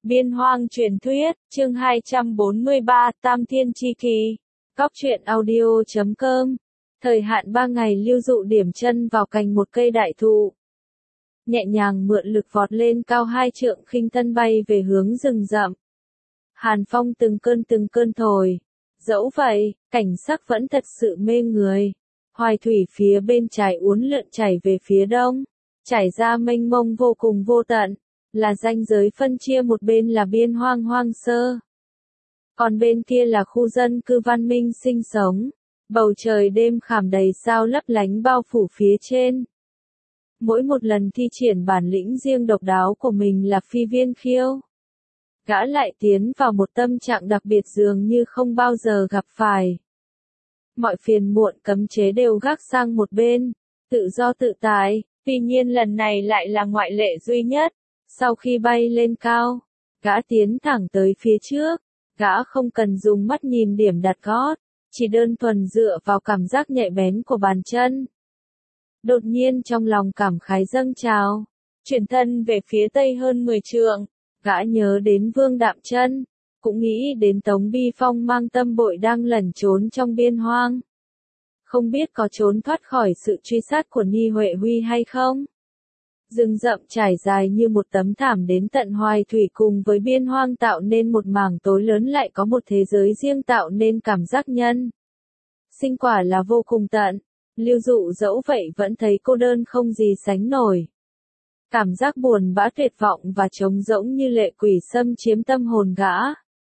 Biên Hoang truyền thuyết, chương 243, Tam Thiên Chi Kỳ. Cóc truyện audio.com. Thời hạn 3 ngày lưu dụ điểm chân vào cành một cây đại thụ. Nhẹ nhàng mượn lực vọt lên cao 2 trượng khinh thân bay về hướng rừng rậm. Hàn phong từng cơn thổi. Dẫu vậy, cảnh sắc vẫn thật sự mê người. Hoài thủy phía bên trái uốn lượn chảy về phía đông, chảy ra mênh mông vô cùng vô tận, là ranh giới phân chia, một bên là biên hoang hoang sơ, còn bên kia là khu dân cư văn minh sinh sống. Bầu trời đêm khảm đầy sao lấp lánh bao phủ phía trên. Mỗi một lần thi triển bản lĩnh riêng độc đáo của mình là Phi Viên Khiêu, gã lại tiến vào một tâm trạng đặc biệt dường như không bao giờ gặp phải. Mọi phiền muộn cấm chế đều gác sang một bên, tự do tự tại. Tuy nhiên lần này lại là ngoại lệ duy nhất. Sau khi bay lên cao, gã tiến thẳng tới phía trước. Gã không cần dùng mắt nhìn điểm đặt gót, chỉ đơn thuần dựa vào cảm giác nhạy bén của bàn chân. Đột nhiên trong lòng cảm khái dâng trào, chuyển thân về phía tây hơn 10 trượng, gã nhớ đến Vương Đạm Chân, cũng nghĩ đến Tống Bi Phong mang tâm bội đang lẩn trốn trong biên hoang. Không biết có trốn thoát khỏi sự truy sát của Ni Huệ Huy hay không? Rừng rậm trải dài như một tấm thảm đến tận Hoài thủy, cùng với biên hoang tạo nên một mảng tối lớn, lại có một thế giới riêng tạo nên cảm giác nhân sinh quả là vô cùng tận. Lưu Dụ dẫu vậy vẫn thấy cô đơn không gì sánh nổi. Cảm giác buồn bã tuyệt vọng và trống rỗng như lệ quỷ xâm chiếm tâm hồn gã.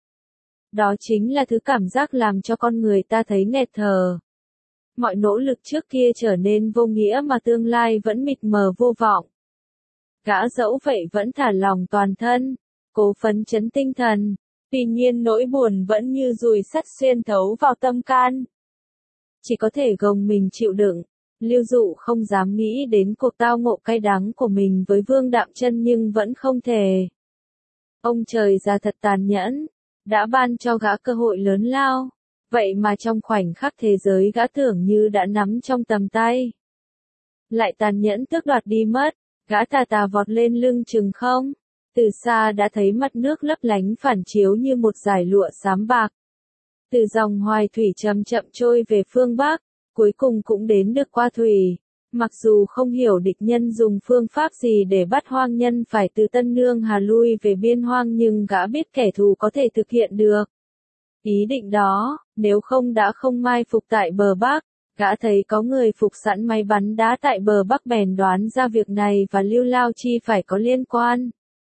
Đó chính là thứ cảm giác làm cho con người ta thấy nghẹt thở. Mọi nỗ lực trước kia trở nên vô nghĩa, mà tương lai vẫn mịt mờ vô vọng. Gã dẫu vậy vẫn thả lòng toàn thân, cố phấn chấn tinh thần. Tuy nhiên nỗi buồn vẫn như dùi sắt xuyên thấu vào tâm can. Chỉ có thể gồng mình chịu đựng. Lưu Dụ không dám nghĩ đến cuộc tao ngộ cay đắng của mình với Vương Đạm Chân, nhưng vẫn không thể. Ông trời già thật tàn nhẫn, đã ban cho gã cơ hội lớn lao. Vậy mà trong khoảnh khắc thế giới gã tưởng như đã nắm trong tầm tay, lại tàn nhẫn tước đoạt đi mất. Gã tà tà vọt lên lưng chừng không. Từ xa đã thấy mặt nước lấp lánh phản chiếu như một dải lụa xám bạc. Từ dòng Hoài thủy chậm chậm trôi về phương Bắc, cuối cùng cũng đến được qua thủy. Mặc dù không hiểu địch nhân dùng phương pháp gì để bắt hoang nhân phải từ Tân Nương Hà lui về biên hoang, nhưng gã biết kẻ thù có thể thực hiện được ý định đó, nếu không đã không mai phục tại bờ Bắc. Gã thấy có người phục sẵn máy bắn đá tại bờ Bắc, bèn đoán ra việc này và Lưu Lao Chi phải có liên quan.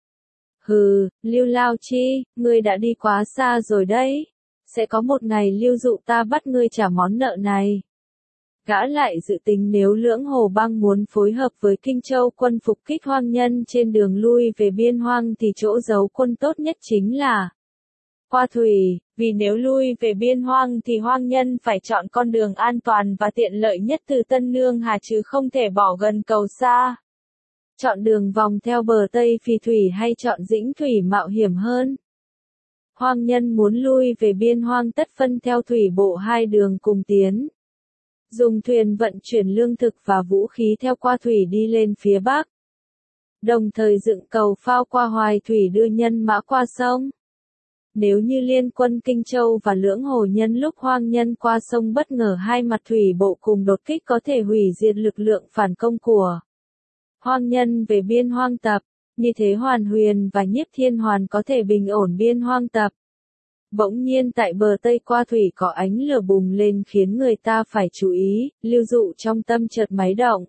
Hừ, Lưu Lao Chi, ngươi đã đi quá xa rồi đấy. Sẽ có một ngày Lưu Dụ ta bắt ngươi trả món nợ này. Gã lại dự tính nếu Lưỡng Hồ Bang muốn phối hợp với Kinh Châu quân phục kích hoang nhân trên đường lui về biên hoang, thì chỗ giấu quân tốt nhất chính là qua thủy, vì nếu lui về biên hoang thì hoang nhân phải chọn con đường an toàn và tiện lợi nhất từ Tân Nương Hà, chứ không thể bỏ gần cầu xa. Chọn đường vòng theo bờ Tây Phì Thủy hay chọn dĩnh thủy mạo hiểm hơn. Hoang nhân muốn lui về biên hoang tất phân theo thủy bộ hai đường cùng tiến. Dùng thuyền vận chuyển lương thực và vũ khí theo qua thủy đi lên phía Bắc. Đồng thời dựng cầu phao qua Hoài thủy đưa nhân mã qua sông. Nếu như liên quân Kinh Châu và Lưỡng Hồ nhân lúc hoang nhân qua sông bất ngờ hai mặt thủy bộ cùng đột kích, có thể hủy diệt lực lượng phản công của hoang nhân về biên hoang tập. Như thế Hoàn Huyền và Nhiếp Thiên Hoàn có thể bình ổn biên hoang tập. Bỗng nhiên tại bờ Tây qua thủy có ánh lửa bùng lên khiến người ta phải chú ý. Lưu Dụ trong tâm chợt máy động,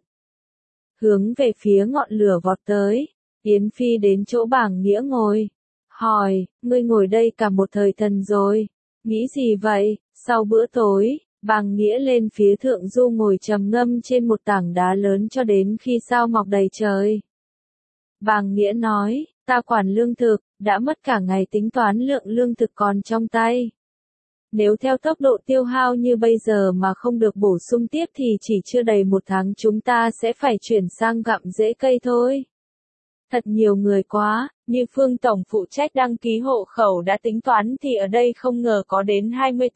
hướng về phía ngọn lửa vọt tới. Yến Phi đến chỗ Bàng Nghĩa ngồi, hỏi, ngươi ngồi đây cả một thời thần rồi, nghĩ gì vậy? Sau bữa tối, Bàng Nghĩa lên phía thượng du ngồi trầm ngâm trên một tảng đá lớn cho đến khi sao mọc đầy trời. Bàng Nghĩa nói, ta quản lương thực, đã mất cả ngày tính toán lượng lương thực còn trong tay. Nếu theo tốc độ tiêu hao như bây giờ mà không được bổ sung tiếp thì chỉ chưa đầy 1 tháng chúng ta sẽ phải chuyển sang gặm rễ cây thôi. Thật nhiều người quá, như Phương Tổng phụ trách đăng ký hộ khẩu đã tính toán thì ở đây không ngờ có đến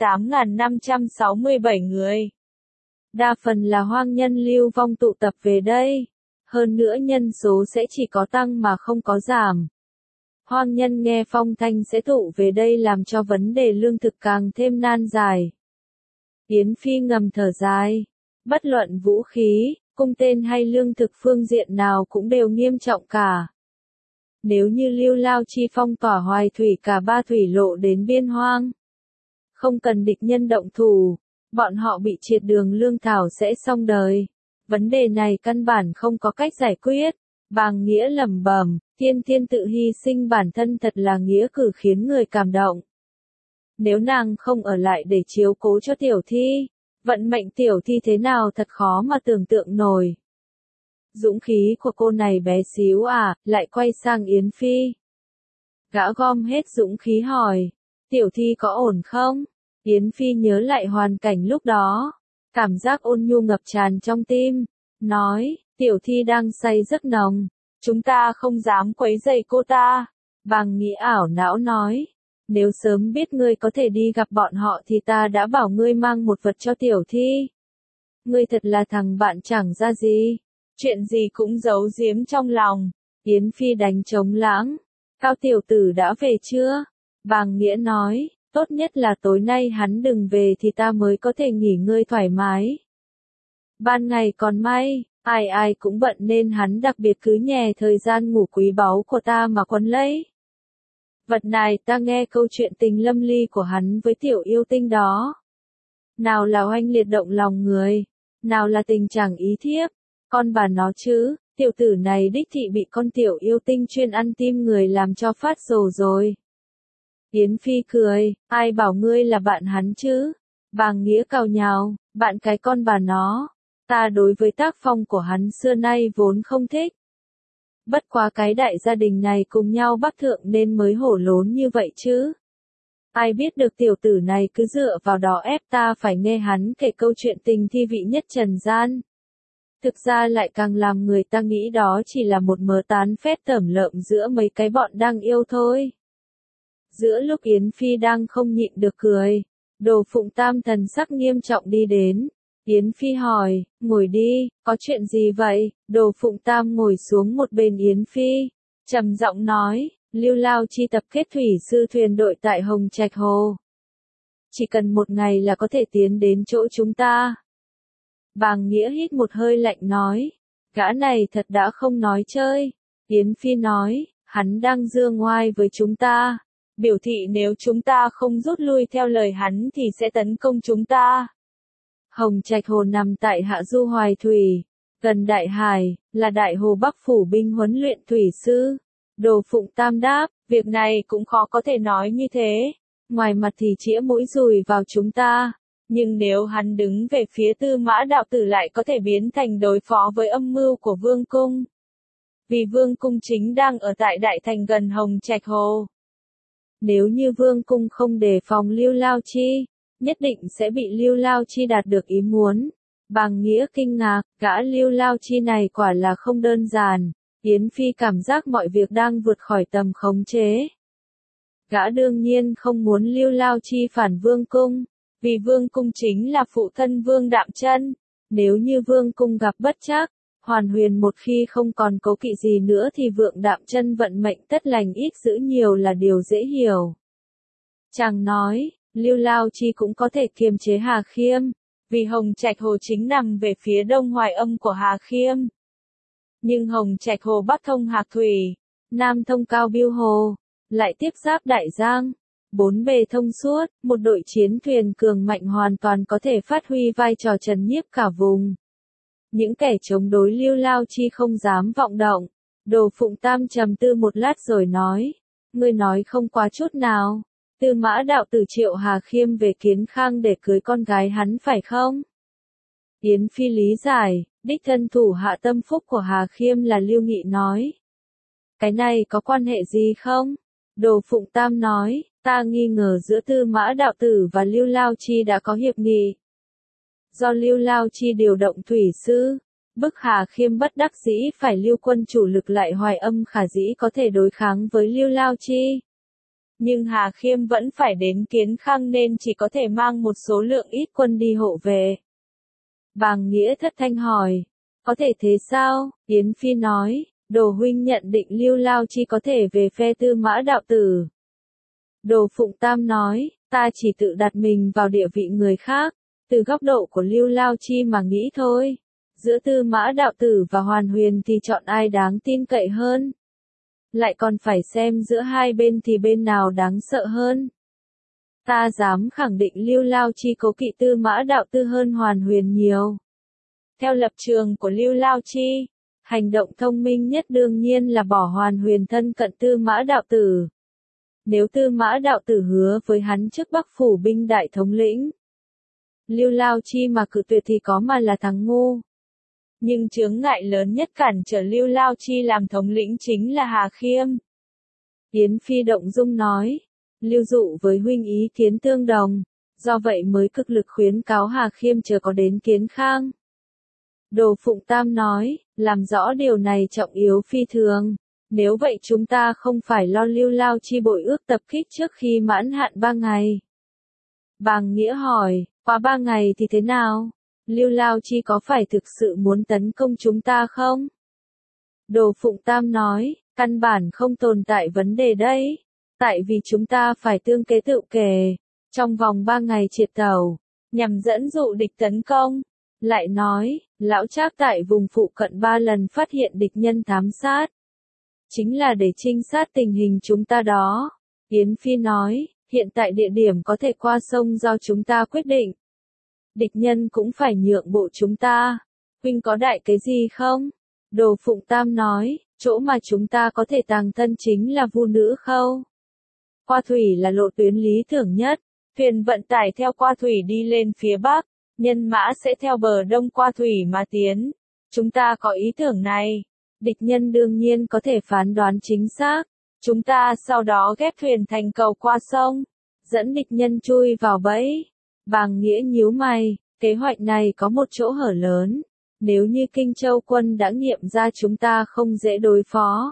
28.567 người. Đa phần là hoang nhân lưu vong tụ tập về đây. Hơn nữa nhân số sẽ chỉ có tăng mà không có giảm. Hoang nhân nghe phong thanh sẽ tụ về đây làm cho vấn đề lương thực càng thêm nan giải. Yến Phi ngầm thở dài. Bất luận vũ khí, cung tên hay lương thực phương diện nào cũng đều nghiêm trọng cả. Nếu như Lưu Lao Chi phong tỏa Hoài Thủy cả 3 thủy lộ đến biên hoang, không cần địch nhân động thủ, bọn họ bị triệt đường lương thảo sẽ xong đời. Vấn đề này căn bản không có cách giải quyết. Bàng Nghĩa lẩm bẩm, Thiên Thiên tự hy sinh bản thân thật là nghĩa cử khiến người cảm động. Nếu nàng không ở lại để chiếu cố cho Tiểu Thi, vận mệnh Tiểu Thi thế nào thật khó mà tưởng tượng nổi. Dũng khí của cô này bé xíu à, lại quay sang Yến Phi. Gã gom hết dũng khí hỏi, Tiểu Thi có ổn không? Yến Phi nhớ lại hoàn cảnh lúc đó, cảm giác ôn nhu ngập tràn trong tim, nói, Tiểu Thi đang say giấc nồng, chúng ta không dám quấy rầy cô ta. Bàng Nghĩa ảo não nói, nếu sớm biết ngươi có thể đi gặp bọn họ thì ta đã bảo ngươi mang một vật cho Tiểu Thi. Ngươi thật là thằng bạn chẳng ra gì, chuyện gì cũng giấu giếm trong lòng. Yến Phi đánh trống lãng, Cao tiểu tử đã về chưa? Bàng Nghĩa nói, tốt nhất là tối nay hắn đừng về thì ta mới có thể nghỉ ngơi thoải mái. Ban ngày còn may, ai ai cũng bận nên hắn đặc biệt cứ nhè thời gian ngủ quý báu của ta mà quấn lấy. Vật này ta nghe câu chuyện tình lâm ly của hắn với tiểu yêu tinh đó. Nào là oanh liệt động lòng người, nào là tình chẳng ý thiếp, con bà nó chứ, tiểu tử này đích thị bị con tiểu yêu tinh chuyên ăn tim người làm cho phát rồ rồi. Yến Phi cười, ai bảo ngươi là bạn hắn chứ? Bàng Nghĩa cào nhào, bạn cái con bà nó. Ta đối với tác phong của hắn xưa nay vốn không thích. Bất quá cái đại gia đình này cùng nhau bắc thượng nên mới hổ lốn như vậy chứ. Ai biết được tiểu tử này cứ dựa vào đó ép ta phải nghe hắn kể câu chuyện tình thi vị nhất trần gian. Thực ra lại càng làm người ta nghĩ đó chỉ là một mớ tán phét tởm lợm giữa mấy cái bọn đang yêu thôi. Giữa lúc Yến Phi đang không nhịn được cười, Đồ Phụng Tam thần sắc nghiêm trọng đi đến. Yến Phi hỏi, ngồi đi, có chuyện gì vậy? Đồ Phụng Tam ngồi xuống một bên Yến Phi, trầm giọng nói, Lưu Lao Chi tập kết thủy sư thuyền đội tại Hồng Trạch Hồ. Chỉ cần một ngày là có thể tiến đến chỗ chúng ta. Bàng Nghĩa hít một hơi lạnh nói, gã này thật đã không nói chơi. Yến Phi nói, hắn đang giương ngoai với chúng ta, biểu thị nếu chúng ta không rút lui theo lời hắn thì sẽ tấn công chúng ta. Hồng Trạch Hồ nằm tại hạ du Hoài Thủy, gần Đại Hải, là đại hồ Bắc phủ binh huấn luyện thủy sư. Đồ Phụng Tam đáp, việc này cũng khó có thể nói như thế. Ngoài mặt thì chĩa mũi dùi vào chúng ta, nhưng nếu hắn đứng về phía Tư Mã đạo tử lại có thể biến thành đối phó với âm mưu của Vương Cung. Vì Vương Cung chính đang ở tại Đại Thành gần Hồng Trạch Hồ. Nếu như Vương Cung không đề phòng Lưu Lao Chi, nhất định sẽ bị Lưu Lao Chi đạt được ý muốn. Bàng Nghĩa kinh ngạc, gã Lưu Lao Chi này quả là không đơn giản. Yến Phi cảm giác mọi việc đang vượt khỏi tầm khống chế. Gã đương nhiên không muốn Lưu Lao Chi phản Vương Cung, vì Vương Cung chính là phụ thân Vương Đạm Chân. Nếu như Vương Cung gặp bất trắc, Hoàn Huyền một khi không còn cố kỵ gì nữa thì Vương Đạm Chân vận mệnh tất lành ít dữ nhiều là điều dễ hiểu. Chàng nói, Lưu Lao Chi cũng có thể kiềm chế Hà Khiêm, vì Hồng Trạch Hồ chính nằm về phía đông Hoài Âm của Hà Khiêm. Nhưng Hồng Trạch Hồ bắc thông Hạc Thủy, nam thông Cao Biêu Hồ, lại tiếp giáp Đại Giang, bốn bề thông suốt, một đội chiến thuyền cường mạnh hoàn toàn có thể phát huy vai trò trấn nhiếp cả vùng. Những kẻ chống đối Lưu Lao Chi không dám vọng động. Đồ Phụng Tam trầm tư một lát rồi nói, ngươi nói không quá chút nào. Tư Mã đạo tử triệu Hà Khiêm về Kiến Khang để cưới con gái hắn phải không? Yến Phi lý giải, đích thân thủ hạ tâm phúc của Hà Khiêm là Lưu Nghị nói. Cái này có quan hệ gì không? Đồ Phụng Tam nói, ta nghi ngờ giữa Tư Mã đạo tử và Lưu Lao Chi đã có hiệp nghị. Do Lưu Lao Chi điều động thủy sư, bức Hà Khiêm bất đắc dĩ phải lưu quân chủ lực lại Hoài Âm khả dĩ có thể đối kháng với Lưu Lao Chi. Nhưng Hà Khiêm vẫn phải đến Kiến Khang nên chỉ có thể mang một số lượng ít quân đi hộ về. Bàng Nghĩa thất thanh hỏi, có thể thế sao? Yến Phi nói, Đồ huynh nhận định Lưu Lao Chi có thể về phe Tư Mã đạo tử. Đồ Phụng Tam nói, ta chỉ tự đặt mình vào địa vị người khác, từ góc độ của Lưu Lao Chi mà nghĩ thôi. Giữa Tư Mã đạo tử và Hoàn Huyền thì chọn ai đáng tin cậy hơn? Lại còn phải xem giữa hai bên thì bên nào đáng sợ hơn. Ta dám khẳng định Lưu Lao Chi cố kỵ Tư Mã đạo tử hơn Hoàn Huyền nhiều. Theo lập trường của Lưu Lao Chi, hành động thông minh nhất đương nhiên là bỏ Hoàn Huyền thân cận Tư Mã đạo tử. Nếu Tư Mã đạo tử hứa với hắn trước Bắc phủ binh đại thống lĩnh, Lưu Lao Chi mà cự tuyệt thì có mà là thằng ngu. Nhưng chướng ngại lớn nhất cản trở Lưu Lao Chi làm thống lĩnh chính là Hà Khiêm. Yến Phi động dung nói, Lưu Dụ với huynh ý kiến tương đồng, do vậy mới cực lực khuyến cáo Hà Khiêm chớ có đến Kiến Khang. Đồ Phụng Tam nói, làm rõ điều này trọng yếu phi thường. Nếu vậy chúng ta không phải lo Lưu Lao Chi bội ước tập kích trước khi mãn hạn 3 ngày. Bàng Nghĩa hỏi, qua 3 ngày thì thế nào? Lưu Lao Chi có phải thực sự muốn tấn công chúng ta không? Đồ Phụng Tam nói, căn bản không tồn tại vấn đề đấy. Tại vì chúng ta phải tương kế tự kề, trong vòng 3 ngày triệt tàu, nhằm dẫn dụ địch tấn công. Lại nói, lão Trác tại vùng phụ cận 3 lần phát hiện địch nhân thám sát. Chính là để trinh sát tình hình chúng ta đó. Yến Phi nói, hiện tại địa điểm có thể qua sông do chúng ta quyết định. Địch nhân cũng phải nhượng bộ chúng ta. Huynh có đại cái gì không? Đồ Phụng Tam nói, chỗ mà chúng ta có thể tàng thân chính là Vu Nữ Khâu. Qua thủy là lộ tuyến lý tưởng nhất. Thuyền vận tải theo qua thủy đi lên phía Bắc, nhân mã sẽ theo bờ đông qua thủy mà tiến. Chúng ta có ý tưởng này. Địch nhân đương nhiên có thể phán đoán chính xác. Chúng ta sau đó ghép thuyền thành cầu qua sông, dẫn địch nhân chui vào bẫy. Bàng Nghĩa nhíu mày, kế hoạch này có một chỗ hở lớn. Nếu như Kinh Châu quân đã nghiệm ra chúng ta không dễ đối phó.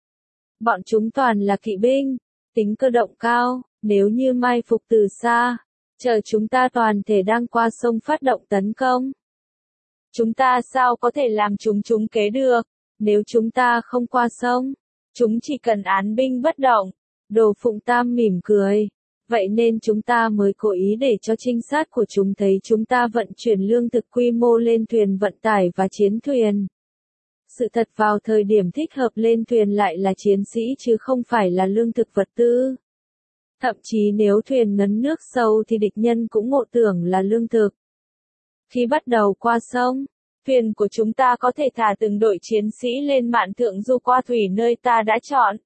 Bọn chúng toàn là kỵ binh, tính cơ động cao, nếu như mai phục từ xa, chờ chúng ta toàn thể đang qua sông phát động tấn công. Chúng ta sao có thể làm chúng kế được? Nếu chúng ta không qua sông, chúng chỉ cần án binh bất động. Đồ Phụng Tam mỉm cười. Vậy nên chúng ta mới cố ý để cho trinh sát của chúng thấy chúng ta vận chuyển lương thực quy mô lên thuyền vận tải và chiến thuyền. Sự thật vào thời điểm thích hợp lên thuyền lại là chiến sĩ chứ không phải là lương thực vật tư. Thậm chí nếu thuyền ngấn nước sâu thì địch nhân cũng ngộ tưởng là lương thực. Khi bắt đầu qua sông, thuyền của chúng ta có thể thả từng đội chiến sĩ lên mạn thượng du qua thủy nơi ta đã chọn.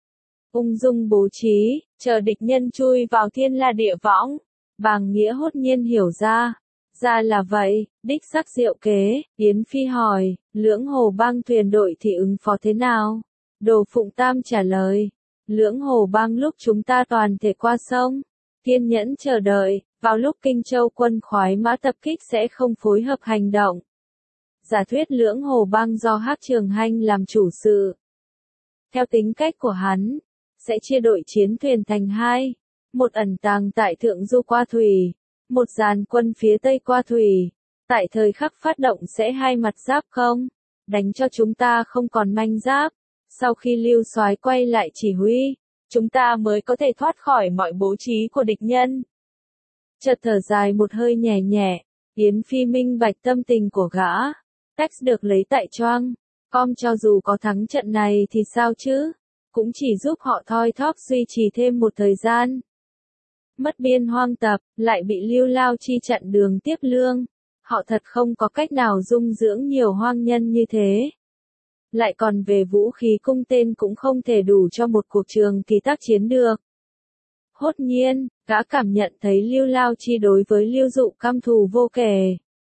Ung dung bố trí, chờ địch nhân chui vào thiên la địa võng. Bàng Nghĩa hốt nhiên hiểu ra. Ra là vậy, đích xác diệu kế. Yến Phi hỏi, Lưỡng Hồ Bang thuyền đội thì ứng phó thế nào? Đồ Phụng Tam trả lời, Lưỡng Hồ Bang lúc chúng ta toàn thể qua sông, kiên nhẫn chờ đợi, vào lúc Kinh Châu quân khoái mã tập kích sẽ không phối hợp hành động. Giả thuyết Lưỡng Hồ Bang do Hắc Trường Hanh làm chủ sự. Theo tính cách của hắn, sẽ chia đội chiến thuyền thành hai, một ẩn tàng tại thượng du qua thủy, một dàn quân phía tây qua thủy. Tại thời khắc phát động sẽ hai mặt giáp không, đánh cho chúng ta không còn manh giáp. Sau khi Lưu Soái quay lại chỉ huy, chúng ta mới có thể thoát khỏi mọi bố trí của địch nhân. Chợt thở dài một hơi nhẹ nhẹ, Yến Phi minh bạch tâm tình của gã. Tex được lấy tại choang, cho dù có thắng trận này thì sao chứ? Cũng chỉ giúp họ thoi thóp duy trì thêm một thời gian. Mất biên hoang tập, lại bị Lưu Lao Chi chặn đường tiếp lương. Họ thật không có cách nào dung dưỡng nhiều hoang nhân như thế. Lại còn về vũ khí cung tên cũng không thể đủ cho một cuộc trường kỳ tác chiến được. Hốt nhiên, gã cảm nhận thấy Lưu Lao Chi đối với Lưu Dụ căm thù vô kể.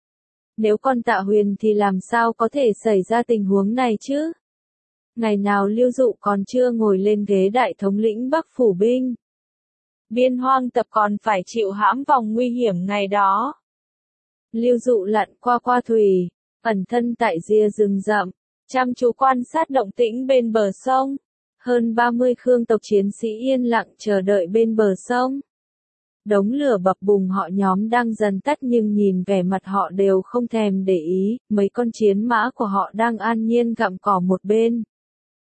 Nếu con Tạ Huyền thì làm sao có thể xảy ra tình huống này chứ? Ngày nào Lưu Dụ còn chưa ngồi lên ghế đại thống lĩnh Bắc phủ binh. Biên hoang tập còn phải chịu hãm vòng nguy hiểm ngày đó. Lưu Dụ lặn qua thủy, ẩn thân tại rìa rừng rậm, chăm chú quan sát động tĩnh bên bờ sông. Hơn 30 Khương tộc chiến sĩ yên lặng chờ đợi bên bờ sông. Đống lửa bập bùng họ nhóm đang dần tắt nhưng nhìn vẻ mặt họ đều không thèm để ý, mấy con chiến mã của họ đang an nhiên gặm cỏ một bên.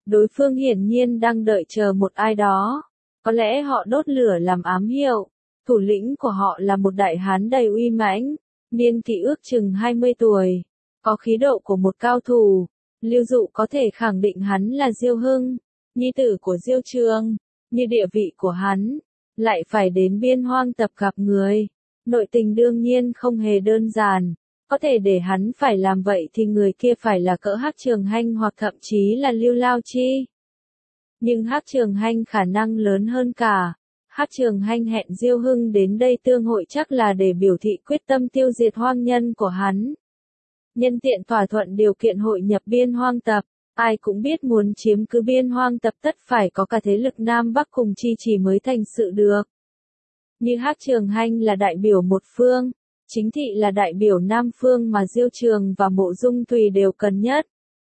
Đối phương hiển nhiên đang đợi chờ một ai đó. Có lẽ họ đốt lửa làm ám hiệu. Thủ lĩnh của họ là một đại hán đầy uy mãnh, niên kỷ ước chừng 20 tuổi, có khí độ của một cao thủ. Lưu Dụ có thể khẳng định hắn là Diêu Hưng, nhi tử của Diêu Trường, như địa vị của hắn, lại phải đến Biên Hoang Tập gặp người. Nội tình đương nhiên không hề đơn giản, có thể để hắn phải làm vậy thì người kia phải là cỡ Hắc Trường Hanh hoặc thậm chí là Lưu Lao Chi. Nhưng Hắc Trường Hanh khả năng lớn hơn cả. Hắc Trường Hanh hẹn Diêu Hưng đến đây tương hội chắc là để biểu thị quyết tâm tiêu diệt hoang nhân của hắn. Nhân tiện thỏa thuận điều kiện hội nhập Biên Hoang Tập, ai cũng biết muốn chiếm cứ Biên Hoang Tập tất phải có cả thế lực Nam Bắc cùng chi trì mới thành sự được. Như Hắc Trường Hanh là đại biểu một phương, Chính Thị là đại biểu Nam phương mà Diêu Trường và Mộ Dung Thùy đều cần nhất.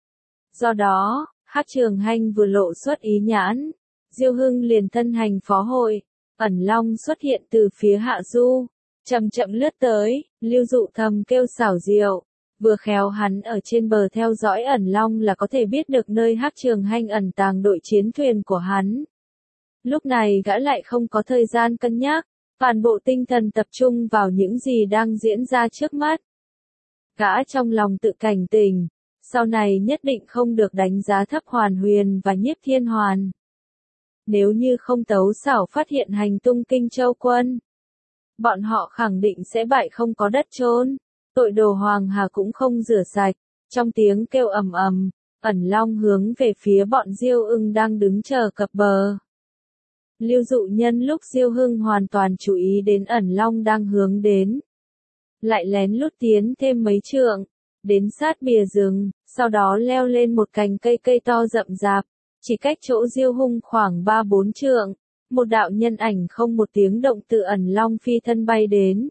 Do đó, Hắc Trường Hanh vừa lộ xuất ý nhãn, Diêu Hưng liền thân hành phó hội. Ẩn Long xuất hiện từ phía hạ du, chậm chậm lướt tới, Lưu Dụ thầm kêu xảo diệu, vừa khéo hắn ở trên bờ theo dõi Ẩn Long là có thể biết được nơi Hắc Trường Hanh ẩn tàng đội chiến thuyền của hắn. Lúc này gã lại không có thời gian cân nhắc, toàn bộ tinh thần tập trung vào những gì đang diễn ra trước mắt. Gã trong lòng tự cảnh tỉnh, sau này nhất định không được đánh giá thấp Hoàn Huyền và Nhiếp Thiên Hoàn. Nếu như không tấu xảo phát hiện hành tung Kinh Châu quân, bọn họ khẳng định sẽ bại không có đất chôn. Tội đồ Hoàng Hà cũng không rửa sạch. Trong tiếng kêu ầm ầm, Ẩn Long hướng về phía bọn Diêu Ưng đang đứng chờ cập bờ. Lưu Dụ nhân lúc Diêu Hưng hoàn toàn chú ý đến Ẩn Long đang hướng đến, lại lén lút tiến thêm mấy trượng, đến sát bìa rừng, sau đó leo lên một cành cây to rậm rạp. Chỉ cách chỗ Diêu Hung khoảng 3-4 trượng, một đạo nhân ảnh không một tiếng động từ Ẩn Long phi thân bay đến.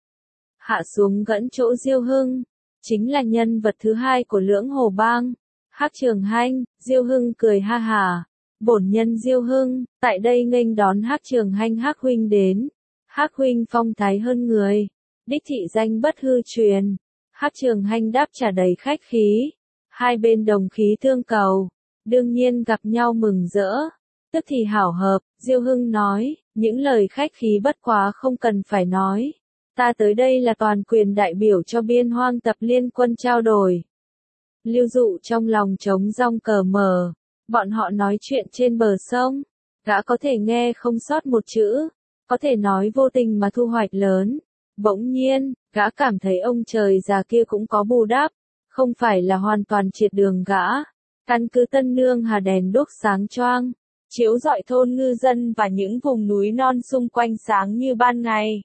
Hạ xuống gẫn chỗ Diêu Hưng, chính là nhân vật thứ hai của Lưỡng Hồ Bang, Hắc Trường Hanh. Diêu Hưng cười ha hả, bổn nhân Diêu Hưng, tại đây nghênh đón Hắc Trường Hanh Hắc huynh đến. Hắc huynh phong thái hơn người, đích thị danh bất hư truyền. Hắc Trường Hanh đáp trả đầy khách khí, hai bên đồng khí thương cầu. Đương nhiên gặp nhau mừng rỡ, tức thì hảo hợp. Diêu Hưng nói, những lời khách khí bất quá không cần phải nói. Ta tới đây là toàn quyền đại biểu cho Biên Hoang Tập liên quân trao đổi. Lưu Dụ trong lòng trống rong cờ mờ, bọn họ nói chuyện trên bờ sông, gã có thể nghe không sót một chữ, có thể nói vô tình mà thu hoạch lớn. Bỗng nhiên, gã cảm thấy ông trời già kia cũng có bù đắp, không phải là hoàn toàn triệt đường gã. Căn cứ Tân Nương Hà đèn đuốc sáng choang, chiếu rọi thôn ngư dân và những vùng núi non xung quanh sáng như ban ngày.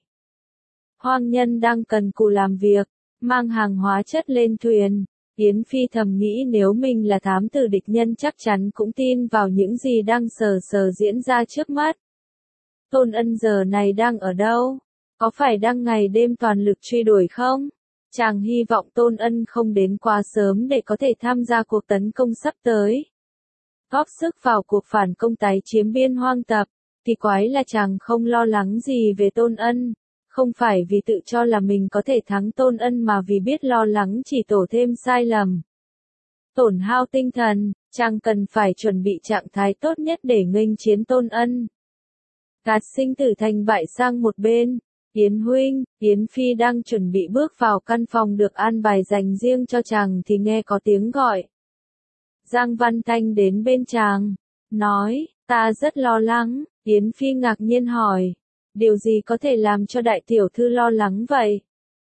Hoang nhân đang cần cù làm việc, mang hàng hóa chất lên thuyền. Yến Phi thầm nghĩ nếu mình là thám tử địch nhân chắc chắn cũng tin vào những gì đang sờ diễn ra trước mắt. Tôn Ân giờ này đang ở đâu? Có phải đang ngày đêm toàn lực truy đuổi không? Chàng hy vọng Tôn Ân không đến quá sớm để có thể tham gia cuộc tấn công sắp tới. Góp sức vào cuộc phản công tái chiếm Biên Hoang Tập, thì quái là chàng không lo lắng gì về Tôn Ân. Không phải vì tự cho là mình có thể thắng Tôn Ân mà vì biết lo lắng chỉ tổ thêm sai lầm. Tổn hao tinh thần, chàng cần phải chuẩn bị trạng thái tốt nhất để nghênh chiến Tôn Ân. Gạt sinh tử thành bại sang một bên. Yến huynh, Yến Phi đang chuẩn bị bước vào căn phòng được an bài dành riêng cho chàng thì nghe có tiếng gọi. Giang Văn Thanh đến bên chàng, nói, ta rất lo lắng. Yến Phi ngạc nhiên hỏi, điều gì có thể làm cho đại tiểu thư lo lắng vậy?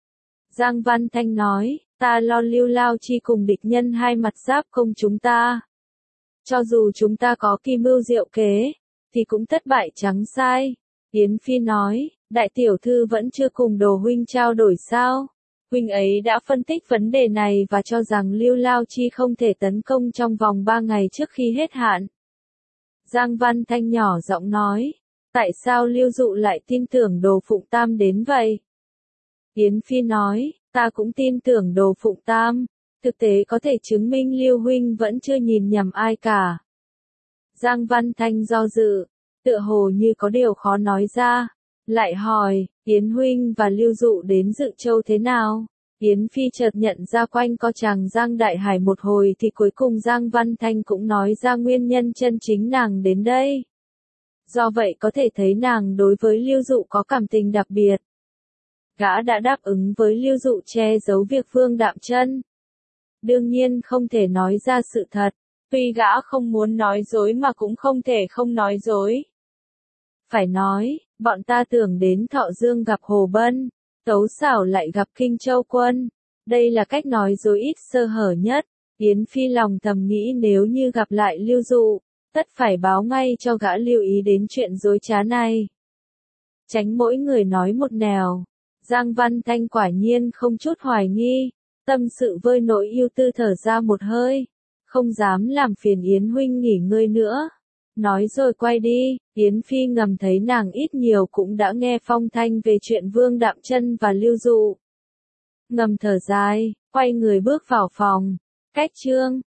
Giang Văn Thanh nói, ta lo Lưu Lao Chi cùng địch nhân hai mặt giáp công chúng ta. Cho dù chúng ta có kim mưu diệu kế, thì cũng thất bại trắng sai. Yến Phi nói, đại tiểu thư vẫn chưa cùng Đồ huynh trao đổi sao? Huynh ấy đã phân tích vấn đề này và cho rằng Lưu Lao Chi không thể tấn công trong vòng 3 ngày trước khi hết hạn. Giang Văn Thanh nhỏ giọng nói, tại sao Lưu Dụ lại tin tưởng Đồ Phụng Tam đến vậy? Yến Phi nói, ta cũng tin tưởng Đồ Phụng Tam, thực tế có thể chứng minh Lưu huynh vẫn chưa nhìn nhầm ai cả. Giang Văn Thanh do dự, tựa hồ như có điều khó nói ra, lại hỏi, Yến huynh và Lưu Dụ đến Dự Châu thế nào? Yến Phi chợt nhận ra quanh co chàng Giang Đại Hải một hồi thì cuối cùng Giang Văn Thanh cũng nói ra nguyên nhân chân chính nàng đến đây. Do vậy có thể thấy nàng đối với Lưu Dụ có cảm tình đặc biệt. Gã đã đáp ứng với Lưu Dụ che giấu việc Vương Đạm Chân. Đương nhiên không thể nói ra sự thật, tuy gã không muốn nói dối mà cũng không thể không nói dối. Phải nói, bọn ta tưởng đến Thọ Dương gặp Hồ Bân, Tấu Xảo lại gặp Kinh Châu Quân. Đây là cách nói dối ít sơ hở nhất. Yến Phi lòng thầm nghĩ nếu như gặp lại Lưu Dụ, tất phải báo ngay cho gã lưu ý đến chuyện dối trá này. Tránh mỗi người nói một nẻo. Giang Văn Thanh quả nhiên không chút hoài nghi, tâm sự vơi nỗi yêu tư thở ra một hơi, không dám làm phiền Yến huynh nghỉ ngơi nữa. Nói rồi quay đi, Yến Phi ngầm thấy nàng ít nhiều cũng đã nghe phong thanh về chuyện Vương Đạm Chân và Lưu Dụ. Ngầm thở dài, quay người bước vào phòng. Cách chương